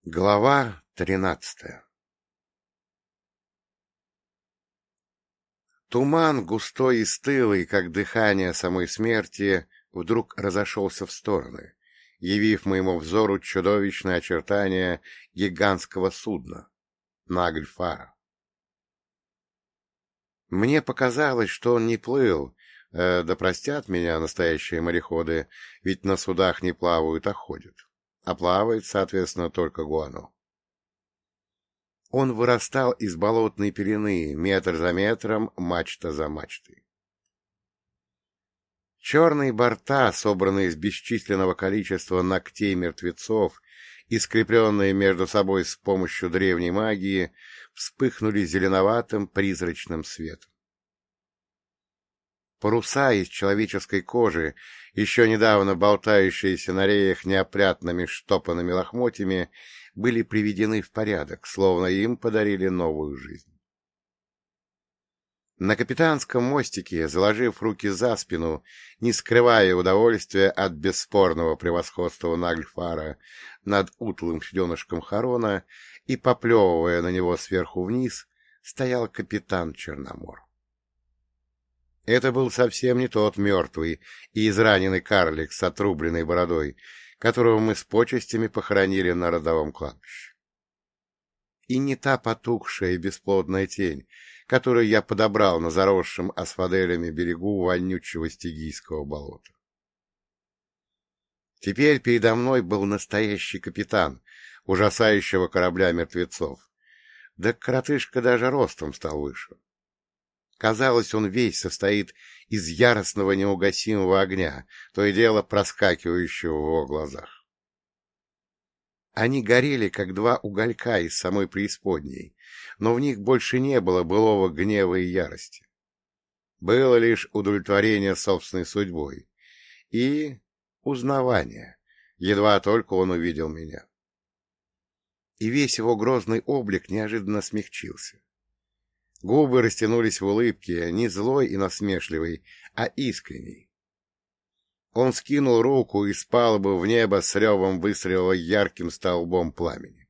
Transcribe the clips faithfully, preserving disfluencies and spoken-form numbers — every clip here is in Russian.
Глава тринадцатая. Туман, густой и стылый, как дыхание самой смерти, вдруг разошелся в стороны, явив моему взору чудовищное очертание гигантского судна — Нагльфара. Мне показалось, что он не плыл, э, да простят меня настоящие мореходы, ведь на судах не плавают, а ходят, а плавает, соответственно, только Гуано. Он вырастал из болотной пелены, метр за метром, мачта за мачтой. Черные борта, собранные из бесчисленного количества ногтей мертвецов и скрепленные между собой с помощью древней магии, вспыхнули зеленоватым призрачным светом. Паруса из человеческой кожи, еще недавно болтающиеся на реях неопрятными штопанными лохмотьями, были приведены в порядок, словно им подарили новую жизнь. На капитанском мостике, заложив руки за спину, не скрывая удовольствия от бесспорного превосходства Нагльфара над утлым суденышком Харона и поплевывая на него сверху вниз, стоял капитан Черномор. Это был совсем не тот мертвый и израненный карлик с отрубленной бородой, которого мы с почестями похоронили на родовом кладбище. И не та потухшая и бесплодная тень, которую я подобрал на заросшем асфаделями берегу вонючего стигийского болота. Теперь передо мной был настоящий капитан ужасающего корабля мертвецов. Да коротышка даже ростом стал выше. Казалось, он весь состоит из яростного неугасимого огня, то и дело проскакивающего в его глазах. Они горели, как два уголька из самой преисподней, но в них больше не было былого гнева и ярости. Было лишь удовлетворение собственной судьбой и узнавание, едва только он увидел меня. И весь его грозный облик неожиданно смягчился. Губы растянулись в улыбке, не злой и насмешливой, а искренней. Он скинул руку и с палубы в небо с ревом выстрелил ярким столбом пламени.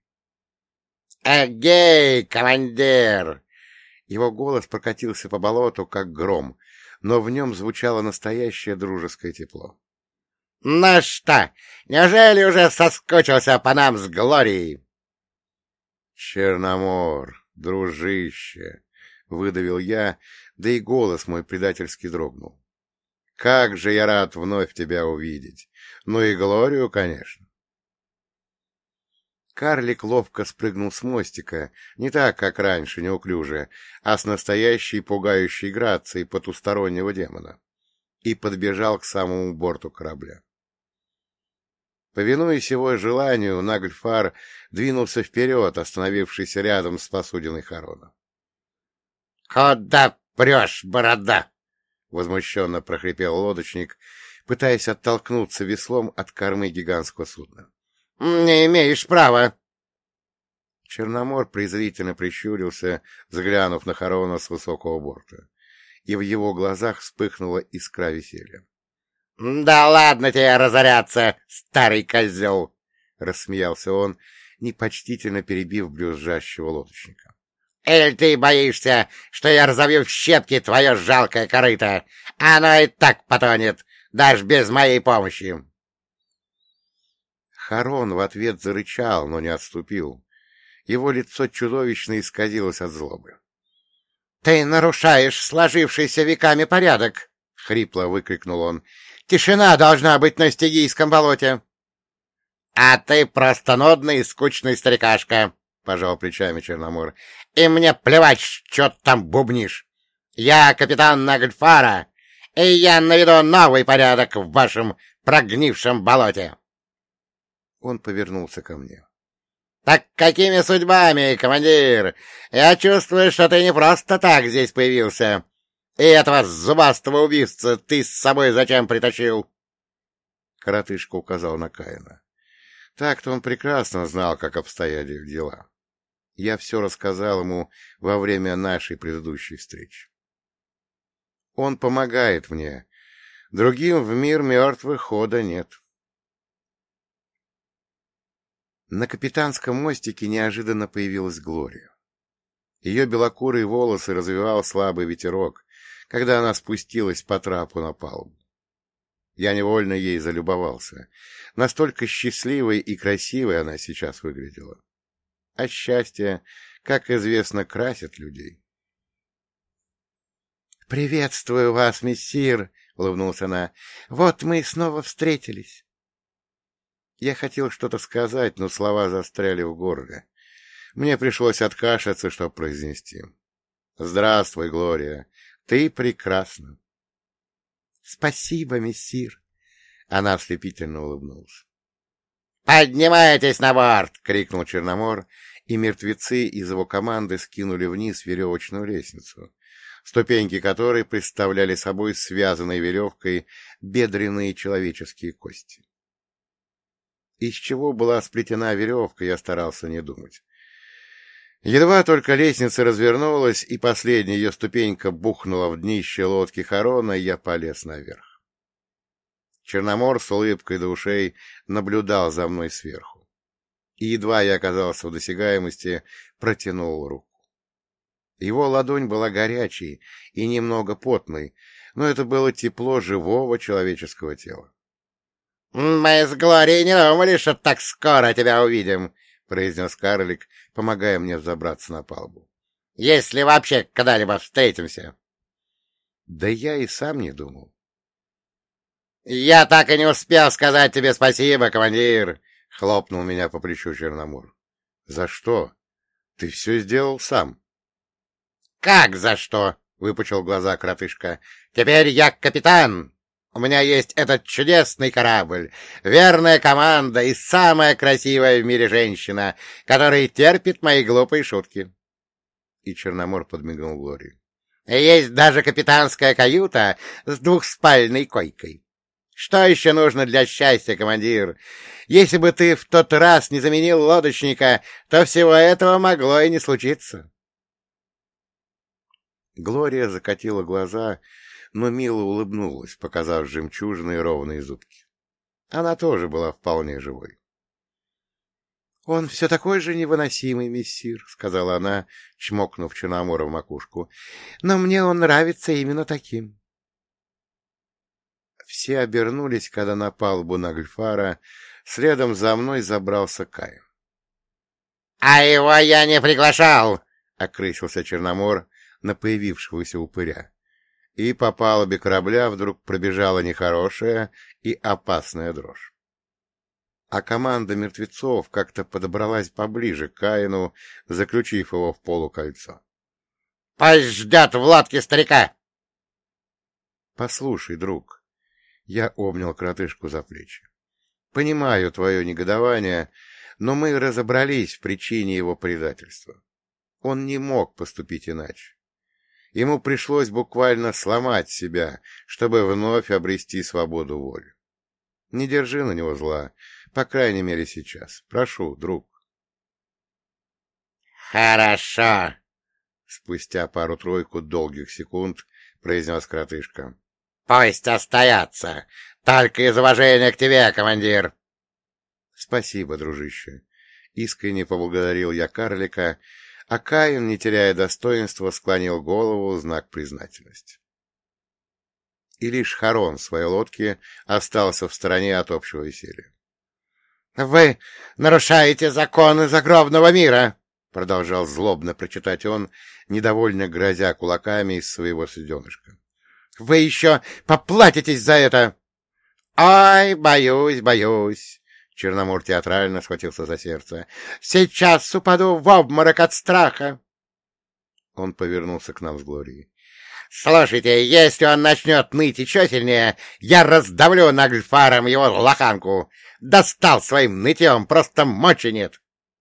«Эгей, командир!» Его голос прокатился по болоту, как гром, но в нем звучало настоящее дружеское тепло. «Ну что, неужели уже соскучился по нам с Глорией?» «Черномор, дружище!» — выдавил я, да и голос мой предательски дрогнул. — Как же я рад вновь тебя увидеть! Ну и Глорию, конечно. Карлик ловко спрыгнул с мостика, не так, как раньше, неуклюже, а с настоящей пугающей грацией потустороннего демона, и подбежал к самому борту корабля. Повинуясь его желанию, Нагльфар двинулся вперед, остановившись рядом с посудиной Харона. — Куда прешь, борода? — возмущенно прохрипел лодочник, пытаясь оттолкнуться веслом от кормы гигантского судна. — Не имеешь права! Черномор презрительно прищурился, взглянув на Харона с высокого борта, и в его глазах вспыхнула искра веселья. — Да ладно тебе разоряться, старый козел! — рассмеялся он, непочтительно перебив брюзжащего лодочника. Или ты боишься, что я разобью в щепки твое жалкое корыто? Оно и так потонет, даже без моей помощи. Харон в ответ зарычал, но не отступил. Его лицо чудовищно исказилось от злобы. — Ты нарушаешь сложившийся веками порядок! — хрипло выкрикнул он. — Тишина должна быть на стигийском болоте! — А ты просто нудный и скучный старикашка! — пожал плечами Черномор. — И мне плевать, что ты там бубнишь. Я капитан Нагльфара, и я наведу новый порядок в вашем прогнившем болоте. Он повернулся ко мне. — Так какими судьбами, командир? Я чувствую, что ты не просто так здесь появился. И этого зубастого убийцу ты с собой зачем притащил? Коротышка указал на Каина. Так-то он прекрасно знал, как обстояли дела. Я все рассказал ему во время нашей предыдущей встречи. Он помогает мне. Другим в мир мертвых хода нет. На капитанском мостике неожиданно появилась Глория. Ее белокурые волосы развивал слабый ветерок, когда она спустилась по трапу на палубу. Я невольно ей залюбовался. Настолько счастливой и красивой она сейчас выглядела. А счастье, как известно, красит людей. — Приветствую вас, мессир! — улыбнулась она. — Вот мы снова встретились. Я хотел что-то сказать, но слова застряли в горле. Мне пришлось откашляться, чтобы произнести. — Здравствуй, Глория. Ты прекрасна. — Спасибо, мессир. Она ослепительно улыбнулась. — Поднимайтесь на борт! — крикнул Черномор, и мертвецы из его команды скинули вниз веревочную лестницу, ступеньки которой представляли собой связанные веревкой бедренные человеческие кости. Из чего была сплетена веревка, я старался не думать. Едва только лестница развернулась, и последняя ее ступенька бухнула в днище лодки Харона, я полез наверх. Черномор с улыбкой до ушей наблюдал за мной сверху. И едва я оказался в досягаемости, протянул руку. Его ладонь была горячей и немного потной, но это было тепло живого человеческого тела. — Мы с Глорией не думали, что так скоро тебя увидим, — произнес карлик, помогая мне взобраться на палубу. — Если вообще когда-либо встретимся. Да я и сам не думал. — Я так и не успел сказать тебе спасибо, командир, — хлопнул меня по плечу Черномор. — За что? Ты все сделал сам. — Как за что? — выпучил глаза коротышка. — Теперь я капитан. У меня есть этот чудесный корабль, верная команда и самая красивая в мире женщина, которая терпит мои глупые шутки. И Черномор подмигнул Глории. Есть даже капитанская каюта с двухспальной койкой. Что еще нужно для счастья, командир? Если бы ты в тот раз не заменил лодочника, то всего этого могло и не случиться. Глория закатила глаза, но мило улыбнулась, показав жемчужные ровные зубки. Она тоже была вполне живой. — Он все такой же невыносимый, мессир, — сказала она, чмокнув Черномора в макушку. — Но мне он нравится именно таким. Все обернулись, когда на палубу Нагльфара следом за мной забрался Каин. — А его я не приглашал! — окрысился Черномор на появившегося упыря. И по палубе корабля вдруг пробежала нехорошая и опасная дрожь. А команда мертвецов как-то подобралась поближе к Каину, заключив его в полукольцо. — Пусть ждет в лодке старика! — Послушай, друг, я обнял коротышку за плечи. Понимаю твое негодование, но мы разобрались в причине его предательства. Он не мог поступить иначе. Ему пришлось буквально сломать себя, чтобы вновь обрести свободу воли. Не держи на него зла, по крайней мере сейчас. Прошу, друг. — Хорошо, — спустя пару-тройку долгих секунд произнес коротышка. — Пусть остается, только из уважения к тебе, командир. — Спасибо, дружище. Искренне поблагодарил я карлика, а Каин, не теряя достоинства, склонил голову в знак признательности. И лишь Харон в своей лодке остался в стороне от общего веселья. — Вы нарушаете законы загробного мира! — продолжал злобно прочитать он, недовольно грозя кулаками из своего суденышка. — Вы еще поплатитесь за это! — Ой, боюсь, боюсь! Черномор театрально схватился за сердце. — Сейчас упаду в обморок от страха! Он повернулся к нам с Глорией. — Слушайте, если он начнет ныть еще сильнее, я раздавлю Нагльфаром его лоханку. Достал своим нытьем, просто мочи нет.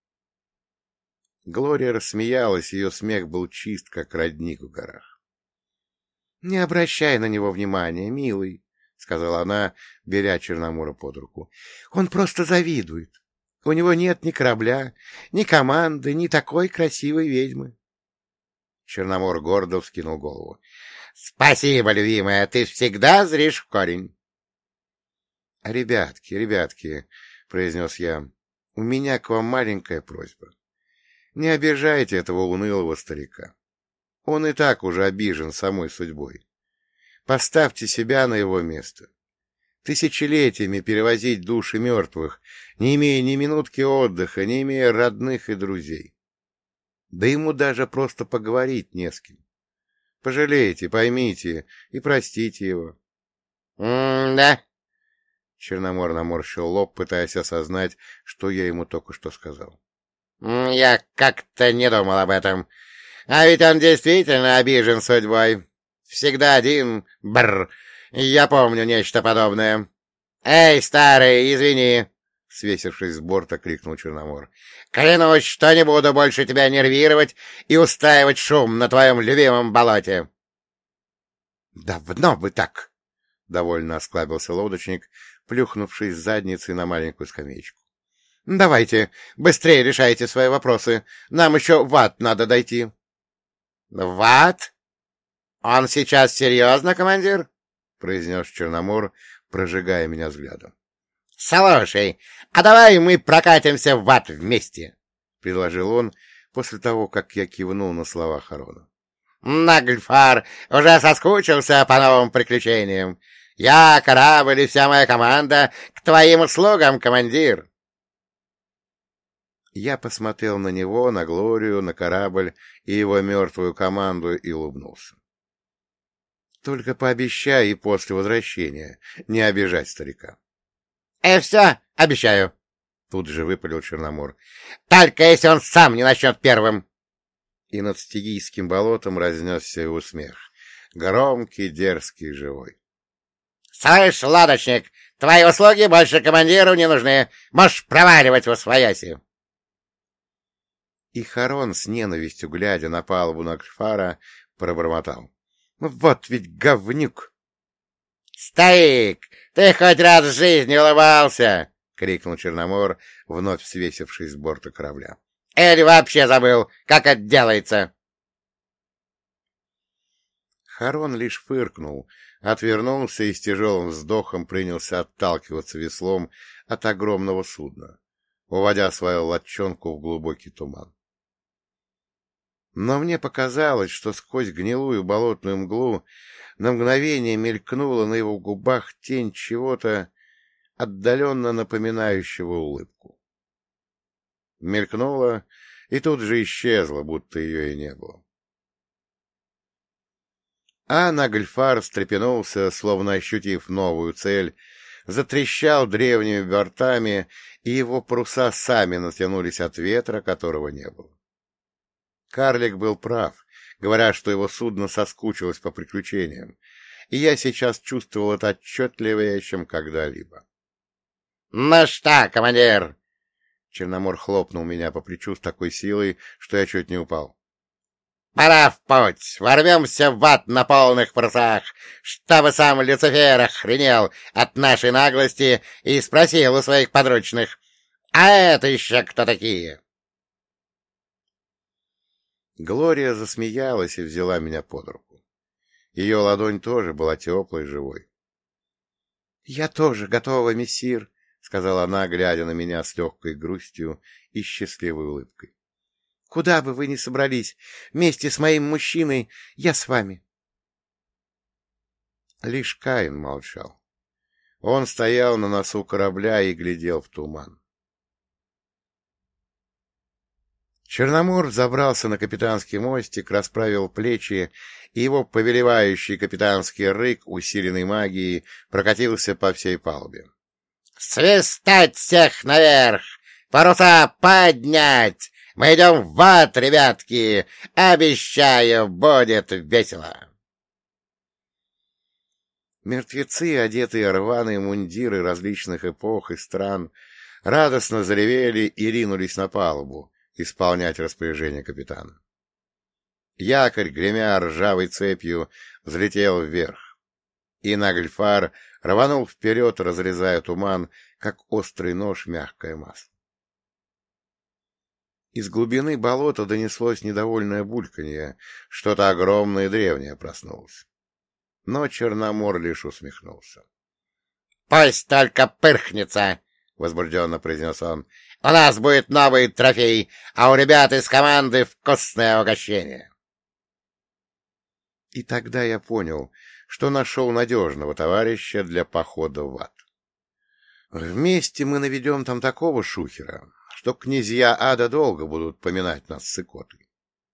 Глория рассмеялась, ее смех был чист, как родник в горах. — Не обращай на него внимания, милый, — сказала она, беря Черномора под руку. — Он просто завидует. У него нет ни корабля, ни команды, ни такой красивой ведьмы. Черномор гордо вскинул голову. — Спасибо, любимая, ты всегда зришь в корень. — Ребятки, ребятки, — произнес я, — У меня к вам маленькая просьба. Не обижайте этого унылого старика. Он и так уже обижен самой судьбой. Поставьте себя на его место. Тысячелетиями перевозить души мертвых, не имея ни минутки отдыха, не имея родных и друзей. Да ему даже просто поговорить не с кем. Пожалейте, поймите и простите его. — Да. Черномор наморщил лоб, пытаясь осознать, что я ему только что сказал. — Я как-то не думал об этом. А ведь он действительно обижен судьбой. Всегда один, бррр. Я помню нечто подобное. — Эй, старый, извини! — свесившись с борта, крикнул Черномор. — Клянусь, что не буду больше тебя нервировать и устраивать шум на твоем любимом болоте. — Давно бы так! — довольно осклабился лодочник, плюхнувшись задницей на маленькую скамеечку. — Давайте, быстрее решайте свои вопросы. Нам еще в ад надо дойти. — В ад? Он сейчас серьезно, командир? — произнес Черномор, прожигая меня взглядом. — Слушай, а давай мы прокатимся в ад вместе, — предложил он после того, как я кивнул на слова Харона. — Нагльфар уже соскучился по новым приключениям. Я, корабль и вся моя команда к твоим услугам, командир. Я посмотрел на него, на Глорию, на корабль и его мертвую команду и улыбнулся. Только пообещай и после возвращения не обижать старика. — Э, все, обещаю, — тут же выпалил Черномор. — Только если он сам не начнет первым. И над Стигийским болотом разнесся его смех. Громкий, дерзкий, живой. — Слышь, лодочник, твои услуги больше командиру не нужны. Можешь проваливать восвояси. И Харон, с ненавистью глядя на палубу Нагльфара, пробормотал. — Вот ведь говнюк! — Старик, ты хоть раз в жизни улыбался! — крикнул Черномор, вновь свесившись с борта корабля. — Или вообще забыл, как это делается? Харон лишь фыркнул, отвернулся и с тяжелым вздохом принялся отталкиваться веслом от огромного судна, уводя свою лодчонку в глубокий туман. Но мне показалось, что сквозь гнилую болотную мглу на мгновение мелькнула на его губах тень чего-то отдаленно напоминающего улыбку. Мелькнула и тут же исчезла, будто ее и не было. А Нагльфар встрепенулся, словно ощутив новую цель, затрещал древними бортами, и его паруса сами натянулись от ветра, которого не было. Карлик был прав, говоря, что его судно соскучилось по приключениям, и я сейчас чувствовал это отчетливее, чем когда-либо. — Ну что, командир? Черномор хлопнул меня по плечу с такой силой, что я чуть не упал. — Пора в путь, ворвемся в ад на полных парусах, чтобы сам Люцифер охренел от нашей наглости и спросил у своих подручных, а это еще кто такие? Глория засмеялась и взяла меня под руку. Ее ладонь тоже была теплой и живой. — Я тоже готова, мессир, — сказала она, глядя на меня с легкой грустью и счастливой улыбкой. — Куда бы вы ни собрались, вместе с моим мужчиной я с вами. Лишь Каин молчал. Он стоял на носу корабля и глядел в туман. Черномор забрался на капитанский мостик, расправил плечи, и его повелевающий капитанский рык, усиленный магией, прокатился по всей палубе. — Свистать всех наверх! Паруса поднять! Мы идем в ад, ребятки! Обещаю, будет весело! Мертвецы, одетые в рваные мундиры различных эпох и стран, радостно заревели и ринулись на палубу исполнять распоряжение капитана. Якорь, гремя ржавой цепью, взлетел вверх, и Нагльфар рванул вперед, разрезая туман, как острый нож мягкое масло. Из глубины болота донеслось недовольное бульканье, что-то огромное и древнее проснулось. Но Черномор лишь усмехнулся. — Пусть только пырхнется! — возбужденно произнес он. — У нас будет новый трофей, а у ребят из команды вкусное угощение. И тогда я понял, что нашел надежного товарища для похода в ад. Вместе мы наведем там такого шухера, что князья ада долго будут поминать нас с икотой.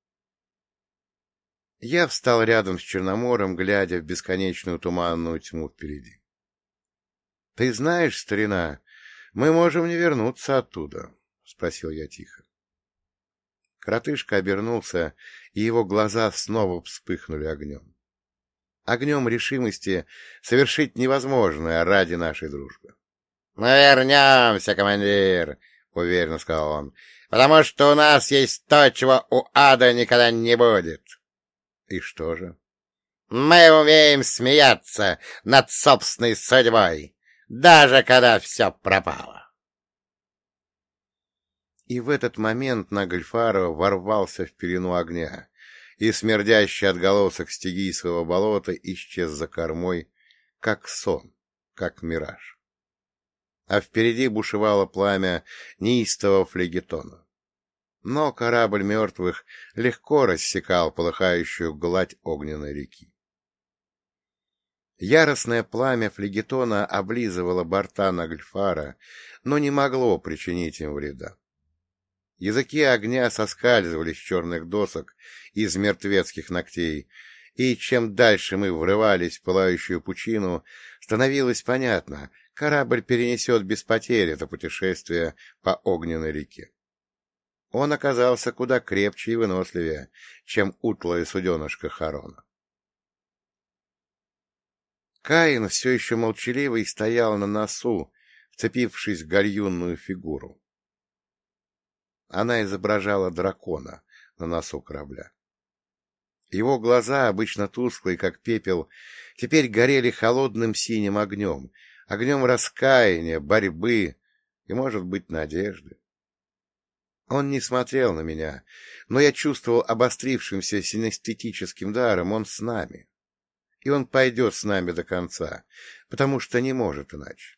Я встал рядом с Черномором, глядя в бесконечную туманную тьму впереди. — Ты знаешь, старина, мы можем не вернуться оттуда, — спросил я тихо. Коротышка обернулся, и его глаза снова вспыхнули огнем. Огнем решимости совершить невозможное ради нашей дружбы. — Мы вернемся, командир, — уверенно сказал он, — потому что у нас есть то, чего у ада никогда не будет. — И что же? — Мы умеем смеяться над собственной судьбой, даже когда все пропало. И в этот момент Нагльфар ворвался в пелену огня, и смердящий отголосок стигийского болота исчез за кормой, как сон, как мираж. А впереди бушевало пламя неистового флегетона. Но корабль мертвых легко рассекал полыхающую гладь огненной реки. Яростное пламя флегетона облизывало борта Нагльфара, но не могло причинить им вреда. Языки огня соскальзывали с черных досок из мертвецких ногтей, и чем дальше мы врывались в пылающую пучину, становилось понятно, корабль перенесет без потерь это путешествие по огненной реке. Он оказался куда крепче и выносливее, чем утлая суденышка Харона. Каин все еще молчаливый стоял на носу, вцепившись в гальюнную фигуру. Она изображала дракона на носу корабля. Его глаза, обычно тусклые, как пепел, теперь горели холодным синим огнем, огнем раскаяния, борьбы и, может быть, надежды. Он не смотрел на меня, но я чувствовал обострившимся синестетическим даром, он с нами. И он пойдет с нами до конца, потому что не может иначе.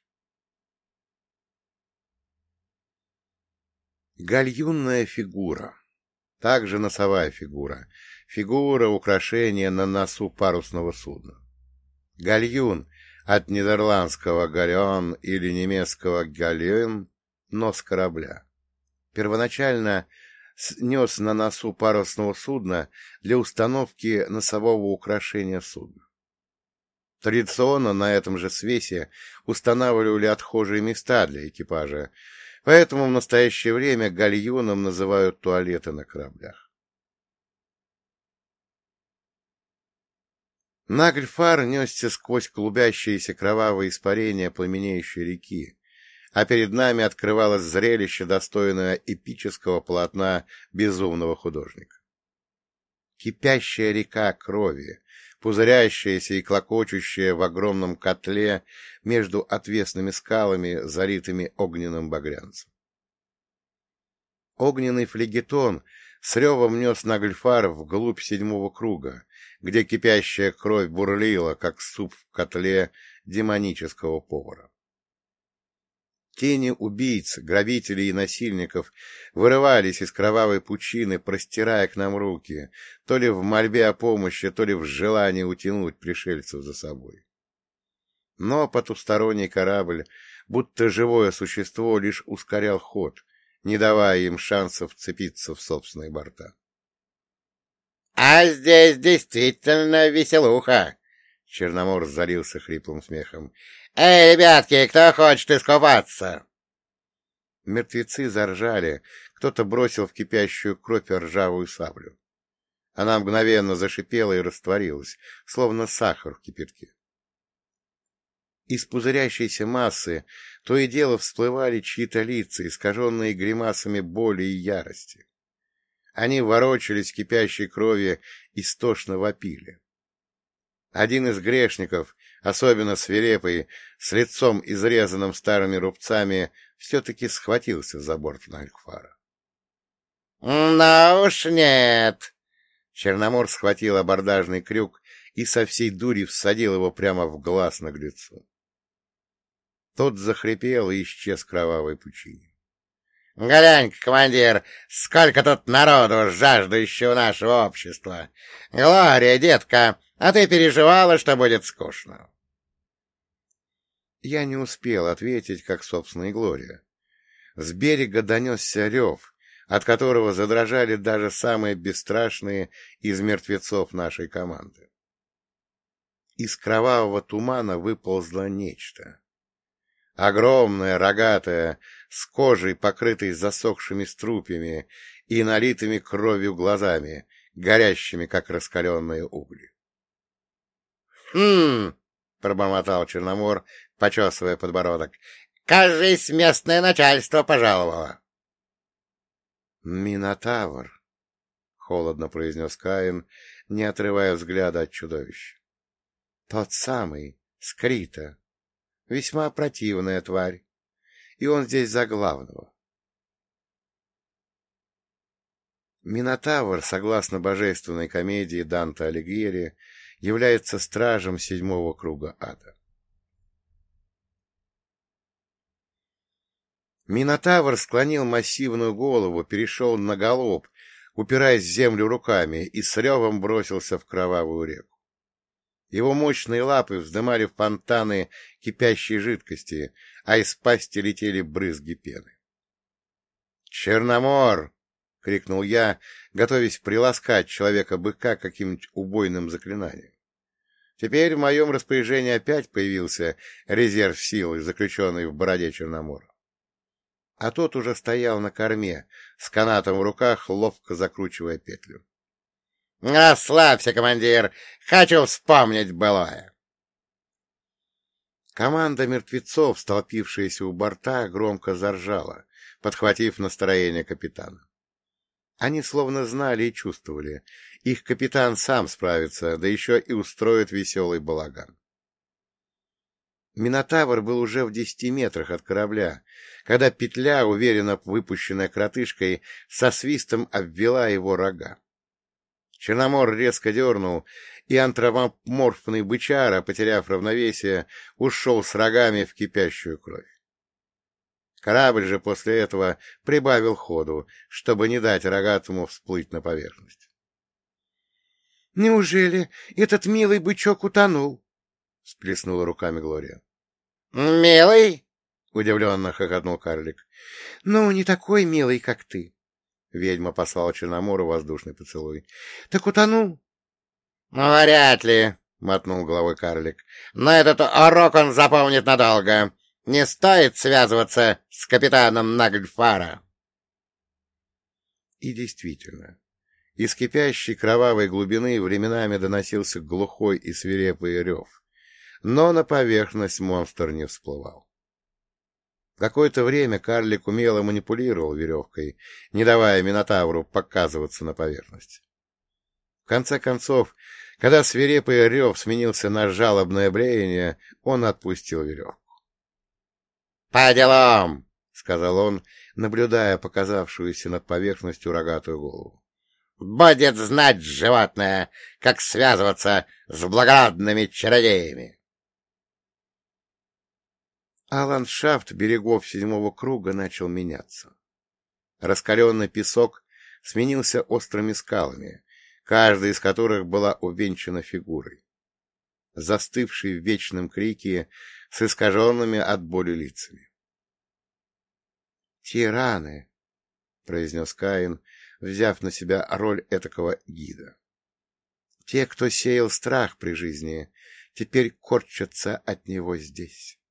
Гальюнная фигура, также носовая фигура, фигура украшения на носу парусного судна. Гальюн от нидерландского галеон или немецкого галеон — нос корабля. Первоначально нес на носу парусного судна для установки носового украшения судна. Традиционно на этом же свесе устанавливали отхожие места для экипажа, поэтому в настоящее время гальюном называют туалеты на кораблях. Нагльфар несся сквозь клубящиеся кровавые испарения пламенеющей реки, а перед нами открывалось зрелище, достойное эпического полотна безумного художника. Кипящая река крови, пузырящаяся и клокочущая в огромном котле между отвесными скалами, залитыми огненным багрянцем. Огненный флегетон с ревом нес Нагльфар вглубь седьмого круга, где кипящая кровь бурлила, как суп в котле демонического повара. Тени убийц, грабителей и насильников вырывались из кровавой пучины, простирая к нам руки, то ли в мольбе о помощи, то ли в желании утянуть пришельцев за собой. Но потусторонний корабль, будто живое существо, лишь ускорял ход, не давая им шансов вцепиться в собственные борта. — А здесь действительно веселуха! — Черномор залился хриплым смехом. — Эй, ребятки, кто хочет искупаться? Мертвецы заржали, кто-то бросил в кипящую кровь ржавую саблю. Она мгновенно зашипела и растворилась, словно сахар в кипятке. Из пузырящейся массы то и дело всплывали чьи-то лица, искаженные гримасами боли и ярости. Они ворочались в кипящей крови, истошно вопили. Один из грешников, особенно свирепый, с лицом изрезанным старыми рубцами, все-таки схватился за борт Нагльфара. — Ну уж нет! Черномор схватил абордажный крюк и со всей дури всадил его прямо в глаз наглецу. Тот захрипел и исчез в кровавой пучине. — Глянь-ка, командир, сколько тут народу, жаждущего нашего общества! Глория, детка, а ты переживала, что будет скучно? Я не успел ответить, как, собственно, и Глория. С берега донесся рев, от которого задрожали даже самые бесстрашные из мертвецов нашей команды. Из кровавого тумана выползло нечто. Огромное, рогатое, с кожей, покрытой засохшими струпьями и налитыми кровью глазами, горящими, как раскаленные угли. — Хм! — пробормотал Черномор, почесывая подбородок. — Кажись, местное начальство пожаловало. — Минотавр, — холодно произнес Каин, не отрывая взгляда от чудовища. — Тот самый, Скрита. Весьма противная тварь, и он здесь за главного. Минотавр, согласно божественной комедии Данте Алигьери, является стражем седьмого круга ада. Минотавр склонил массивную голову, перешел на галоп, упираясь в землю руками, и с ревом бросился в кровавую реку. Его мощные лапы вздымали в фонтаны кипящей жидкости, а из пасти летели брызги пены. «Черномор!» — крикнул я, готовясь приласкать человека-быка каким-нибудь убойным заклинанием. Теперь в моем распоряжении опять появился резерв силы, заключенный в бороде Черномора. А тот уже стоял на корме, с канатом в руках, ловко закручивая петлю. — Расслабься, командир, хочу вспомнить былое. Команда мертвецов, столпившаяся у борта, громко заржала, подхватив настроение капитана. Они словно знали и чувствовали, их капитан сам справится, да еще и устроит веселый балаган. Минотавр был уже в десяти метрах от корабля, когда петля, уверенно выпущенная кротышкой, со свистом обвела его рога. Черномор резко дернул, и антропоморфный бычара, потеряв равновесие, ушел с рогами в кипящую кровь. Корабль же после этого прибавил ходу, чтобы не дать рогатому всплыть на поверхность. — Неужели этот милый бычок утонул? — сплеснула руками Глория. — Милый? — удивленно хохотнул карлик. — Ну, не такой милый, как ты. Ведьма послала Черномору воздушный поцелуй. — Так утонул? — Вряд ли, — мотнул головой карлик. — Но этот урок он запомнит надолго. Не стоит связываться с капитаном Нагльфара. И действительно, из кипящей кровавой глубины временами доносился глухой и свирепый рев, но на поверхность монстр не всплывал. Какое-то время карлик умело манипулировал веревкой, не давая Минотавру показываться на поверхность. В конце концов, когда свирепый рев сменился на жалобное блеяние, он отпустил веревку. — По делам! — сказал он, наблюдая показавшуюся над поверхностью рогатую голову. — Будет знать животное, как связываться с благородными чародеями! А ландшафт берегов седьмого круга начал меняться. Раскаленный песок сменился острыми скалами, каждая из которых была увенчана фигурой, застывшей в вечном крике с искаженными от боли лицами. «Тираны!» — произнес Каин, взяв на себя роль этакого гида. «Те, кто сеял страх при жизни, теперь корчатся от него здесь».